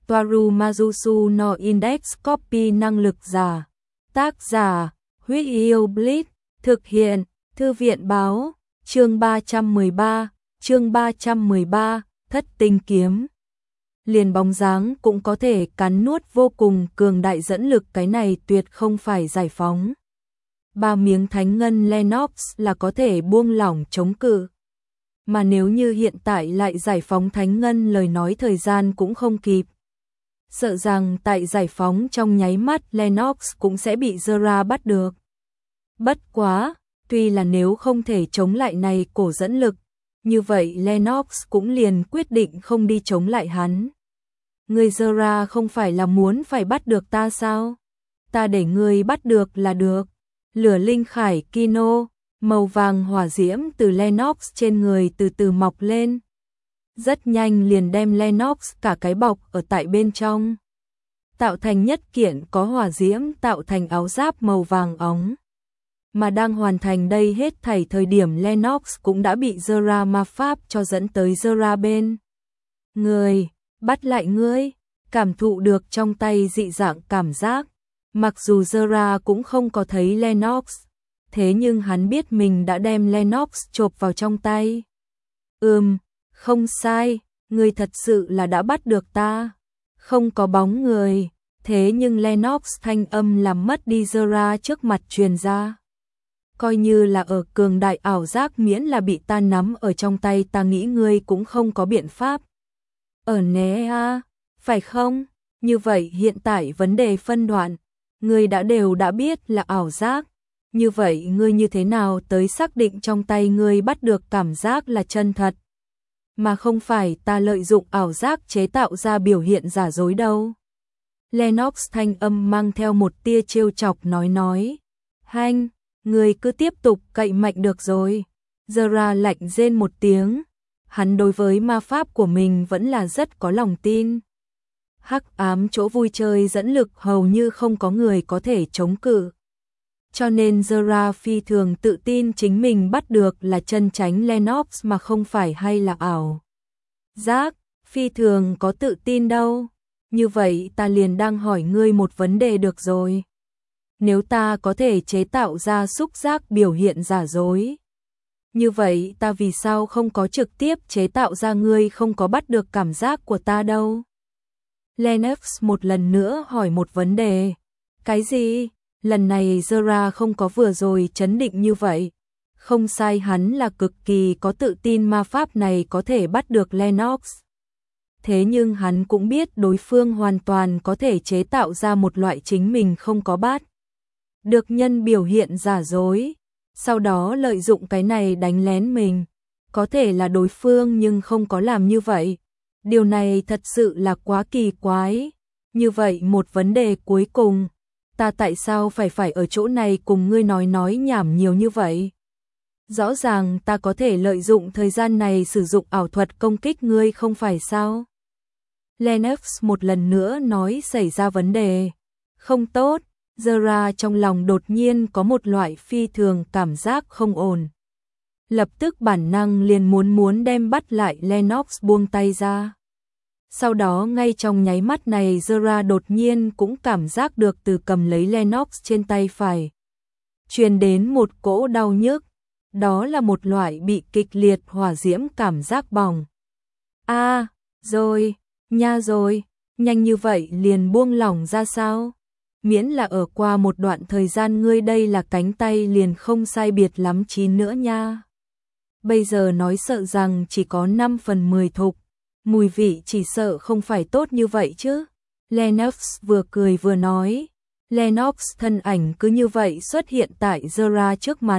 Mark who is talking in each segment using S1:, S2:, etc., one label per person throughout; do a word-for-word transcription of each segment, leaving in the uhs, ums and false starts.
S1: Toaru Majusu no Index Copy năng lực giả. Tác giả, Huyết Yêu Blitz, thực hiện, Thư viện báo, chương ba trăm mười ba, chương ba trăm mười ba, Thất tinh kiếm. Liền bóng dáng cũng có thể cắn nuốt vô cùng cường đại dẫn lực, cái này tuyệt không phải giải phóng. Ba miếng thánh ngân Lennox là có thể buông lỏng chống cự. Mà nếu như hiện tại lại giải phóng thánh ngân lời nói thời gian cũng không kịp. Sợ rằng tại giải phóng trong nháy mắt Lennox cũng sẽ bị Zera bắt được. Bất quá, tuy là nếu không thể chống lại này cổ dẫn lực, như vậy Lennox cũng liền quyết định không đi chống lại hắn. Người Zera không phải là muốn phải bắt được ta sao? Ta để ngươi bắt được là được. Lửa linh khải Kino, màu vàng hỏa diễm từ Lennox trên người từ từ mọc lên. Rất nhanh liền đem Lennox cả cái bọc ở tại bên trong. Tạo thành nhất kiện có hỏa diễm tạo thành áo giáp màu vàng óng. Mà đang hoàn thành đây hết thảy thời điểm Lennox cũng đã bị Zera ma pháp cho dẫn tới Zera bên. Người, bắt lại ngươi, cảm thụ được trong tay dị dạng cảm giác. Mặc dù Zera cũng không có thấy Lennox, thế nhưng hắn biết mình đã đem Lennox chộp vào trong tay. Ừm, không sai, ngươi thật sự là đã bắt được ta. Không có bóng người, thế nhưng Lennox thanh âm làm mất đi Zera trước mặt truyền ra. Coi như là ở cường đại ảo giác miễn là bị ta nắm ở trong tay ta nghĩ ngươi cũng không có biện pháp. Ở né a, phải không? Như vậy hiện tại vấn đề phân đoạn, ngươi đã đều đã biết là ảo giác. Như vậy ngươi như thế nào tới xác định trong tay ngươi bắt được cảm giác là chân thật? Mà không phải ta lợi dụng ảo giác chế tạo ra biểu hiện giả dối đâu. Lennox thanh âm mang theo một tia trêu chọc nói nói. Hanh, ngươi cứ tiếp tục cậy mạnh được rồi. Zera lạnh rên một tiếng. Hắn đối với ma pháp của mình vẫn là rất có lòng tin. Hắc ám chỗ vui chơi dẫn lực hầu như không có người có thể chống cự. Cho nên Zera phi thường tự tin chính mình bắt được là chân chánh Lennox mà không phải hay là ảo giác, phi thường có tự tin đâu. Như vậy ta liền đang hỏi ngươi một vấn đề được rồi. Nếu ta có thể chế tạo ra xúc giác biểu hiện giả dối, như vậy ta vì sao không có trực tiếp chế tạo ra ngươi không có bắt được cảm giác của ta đâu? Lennox một lần nữa hỏi một vấn đề. Cái gì? Lần này Zera không có vừa rồi chấn định như vậy. Không sai, hắn là cực kỳ có tự tin ma pháp này có thể bắt được Lennox. Thế nhưng hắn cũng biết đối phương hoàn toàn có thể chế tạo ra một loại chính mình không có bắt được nhân biểu hiện giả dối. Sau đó lợi dụng cái này đánh lén mình. Có thể là đối phương nhưng không có làm như vậy. Điều này thật sự là quá kỳ quái. Như vậy một vấn đề cuối cùng. Ta tại sao phải phải ở chỗ này cùng ngươi nói nói nhảm nhiều như vậy? Rõ ràng ta có thể lợi dụng thời gian này sử dụng ảo thuật công kích ngươi không phải sao? Lennox một lần nữa nói xảy ra vấn đề. Không tốt, Zera trong lòng đột nhiên có một loại phi thường cảm giác không ổn. Lập tức bản năng liền muốn muốn đem bắt lại Lennox buông tay ra. Sau đó ngay trong nháy mắt này Zera đột nhiên cũng cảm giác được từ cầm lấy Lennox trên tay phải truyền đến một cỗ đau nhức. Đó là một loại bị kịch liệt hỏa diễm cảm giác bỏng. A, à, rồi, nha rồi, nhanh như vậy liền buông lỏng ra sao? Miễn là ở qua một đoạn thời gian ngươi đây là cánh tay liền không sai biệt lắm chín nữa nha. Bây giờ nói sợ rằng chỉ có năm phần mười thục. Mùi vị chỉ sợ không phải tốt như vậy chứ. Lennox vừa cười vừa nói. Lennox thân ảnh cứ như vậy xuất hiện tại Zera trước mặt.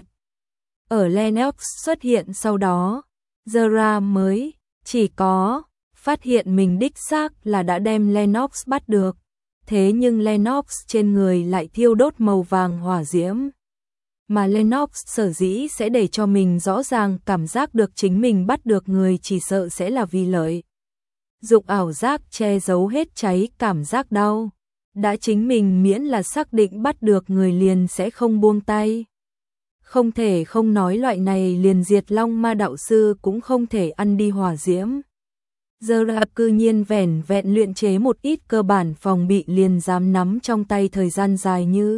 S1: Ở Lennox xuất hiện sau đó, Zera mới chỉ có phát hiện mình đích xác là đã đem Lennox bắt được. Thế nhưng Lennox trên người lại thiêu đốt màu vàng hỏa diễm. Mà Lennox sở dĩ sẽ để cho mình rõ ràng cảm giác được chính mình bắt được người chỉ sợ sẽ là vì lợi dụng ảo giác che giấu hết cháy cảm giác đau. Đã chính mình miễn là xác định bắt được người liền sẽ không buông tay. Không thể không nói loại này liền diệt long ma đạo sư cũng không thể ăn đi hỏa diễm. Zora cư nhiên vẻn vẹn luyện chế một ít cơ bản phòng bị liền dám nắm trong tay thời gian dài như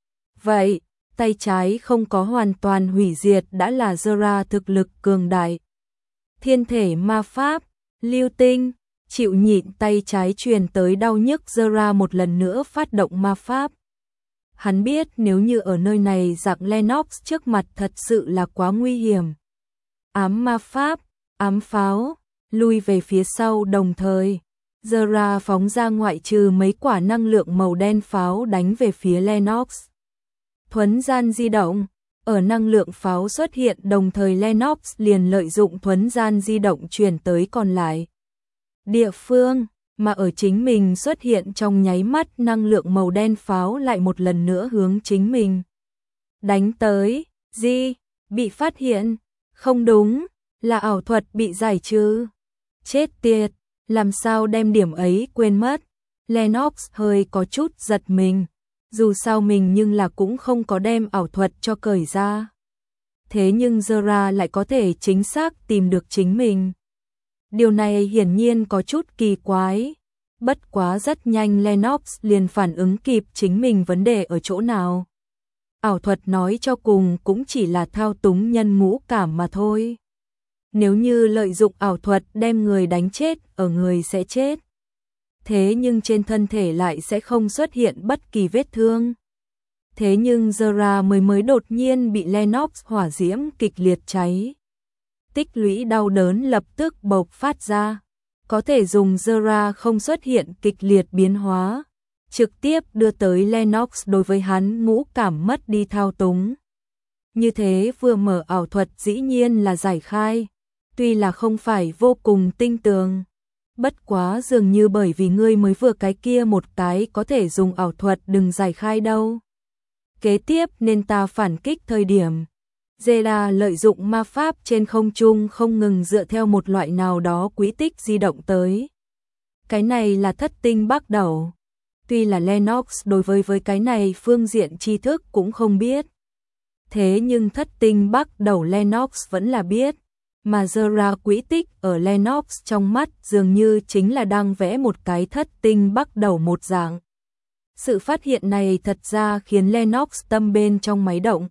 S1: vậy, tay trái không có hoàn toàn hủy diệt đã là Zora thực lực cường đại. Thiên thể ma pháp, lưu tinh, chịu nhịn tay trái truyền tới đau nhức Zora một lần nữa phát động ma pháp. Hắn biết nếu như ở nơi này giặc Lennox trước mặt thật sự là quá nguy hiểm. Ám ma pháp, ám pháo, lui về phía sau đồng thời. Zora phóng ra ngoại trừ mấy quả năng lượng màu đen pháo đánh về phía Lennox. Thuấn gian di động, ở năng lượng pháo xuất hiện đồng thời Lennox liền lợi dụng thuấn gian di động truyền tới còn lại địa phương, mà ở chính mình xuất hiện trong nháy mắt năng lượng màu đen pháo lại một lần nữa hướng chính mình đánh tới. Di, bị phát hiện, không đúng, là ảo thuật bị giải trừ. Chết tiệt, làm sao đem điểm ấy quên mất. Lennox hơi có chút giật mình, dù sao mình nhưng là cũng không có đem ảo thuật cho cởi ra. Thế nhưng Zora lại có thể chính xác tìm được chính mình. Điều này hiển nhiên có chút kỳ quái. Bất quá rất nhanh Lennox liền phản ứng kịp chính mình vấn đề ở chỗ nào. Ảo thuật nói cho cùng cũng chỉ là thao túng nhân ngũ cảm mà thôi. Nếu như lợi dụng ảo thuật đem người đánh chết, ở người sẽ chết. Thế nhưng trên thân thể lại sẽ không xuất hiện bất kỳ vết thương. Thế nhưng Zora mới mới đột nhiên bị Lennox hỏa diễm kịch liệt cháy. Tích lũy đau đớn lập tức bộc phát ra. Có thể dùng Zora không xuất hiện kịch liệt biến hóa, trực tiếp đưa tới Lennox đối với hắn ngũ cảm mất đi thao túng. Như thế vừa mở ảo thuật dĩ nhiên là giải khai, tuy là không phải vô cùng tinh tường. Bất quá dường như bởi vì ngươi mới vừa cái kia một cái có thể dùng ảo thuật đừng giải khai đâu. Kế tiếp nên ta phản kích thời điểm. Zera lợi dụng ma pháp trên không trung không ngừng dựa theo một loại nào đó quỹ tích di động tới. Cái này là thất tinh bắt đầu. Tuy là Lennox đối với với cái này phương diện tri thức cũng không biết. Thế nhưng thất tinh bắt đầu Lennox vẫn là biết. Mà Zera quỹ tích ở Lennox trong mắt dường như chính là đang vẽ một cái thất tinh bắt đầu một dạng. Sự phát hiện này thật ra khiến Lennox tâm bên trong máy động.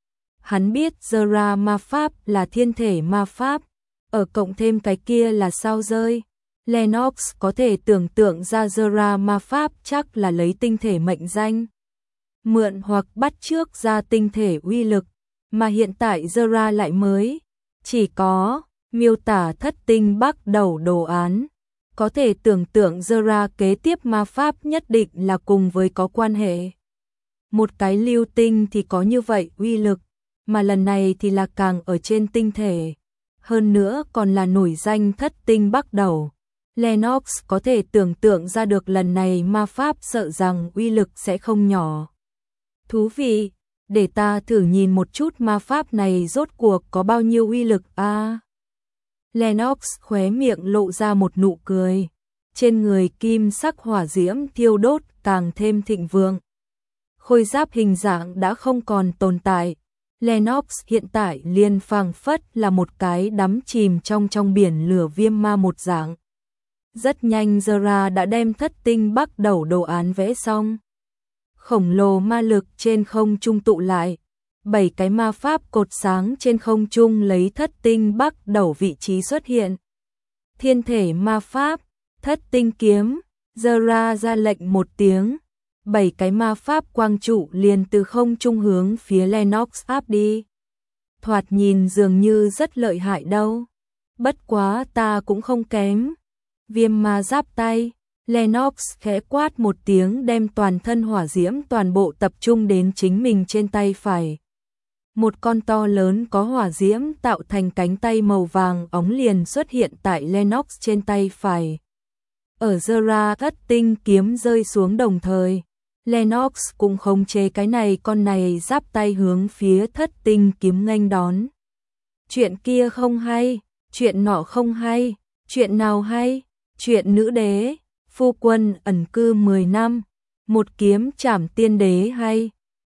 S1: Hắn biết Zera ma pháp là thiên thể ma pháp, ở cộng thêm cái kia là sao rơi. Lennox có thể tưởng tượng ra Zera ma pháp chắc là lấy tinh thể mệnh danh. Mượn hoặc bắt chước ra tinh thể uy lực, mà hiện tại Zera lại mới chỉ có miêu tả thất tinh bắt đầu đồ án. Có thể tưởng tượng Zera kế tiếp ma pháp nhất định là cùng với có quan hệ. Một cái lưu tinh thì có như vậy uy lực, mà lần này thì là càng ở trên tinh thể. Hơn nữa còn là nổi danh thất tinh bắt đầu. Lennox có thể tưởng tượng ra được lần này ma pháp sợ rằng uy lực sẽ không nhỏ. Thú vị, để ta thử nhìn một chút ma pháp này rốt cuộc có bao nhiêu uy lực a. À, Lennox khóe miệng lộ ra một nụ cười. Trên người kim sắc hỏa diễm thiêu đốt càng thêm thịnh vượng. Khôi giáp hình dạng đã không còn tồn tại. Lennox hiện tại liền phảng phất là một cái đắm chìm trong trong biển lửa viêm ma một dạng. Rất nhanh Zera đã đem thất tinh bắt đầu đồ án vẽ xong. Khổng lồ ma lực trên không trung tụ lại. Bảy cái ma pháp cột sáng trên không trung lấy thất tinh bắt đầu vị trí xuất hiện. Thiên thể ma pháp, thất tinh kiếm, Zera ra lệnh một tiếng. Bảy cái ma pháp quang trụ liền từ không trung hướng phía Lennox áp đi. Thoạt nhìn dường như rất lợi hại đâu. Bất quá ta cũng không kém. Viêm ma giáp tay, Lennox khẽ quát một tiếng đem toàn thân hỏa diễm toàn bộ tập trung đến chính mình trên tay phải. Một con to lớn có hỏa diễm tạo thành cánh tay màu vàng óng liền xuất hiện tại Lennox trên tay phải. Ở Zera thất tinh kiếm rơi xuống đồng thời, Lennox cũng khống chế cái này con này giáp tay hướng phía thất tinh kiếm nghênh đón. Chuyện kia không hay, chuyện nọ không hay, chuyện nào hay, chuyện nữ đế, phu quân ẩn cư mười năm, một kiếm trảm tiên đế hay.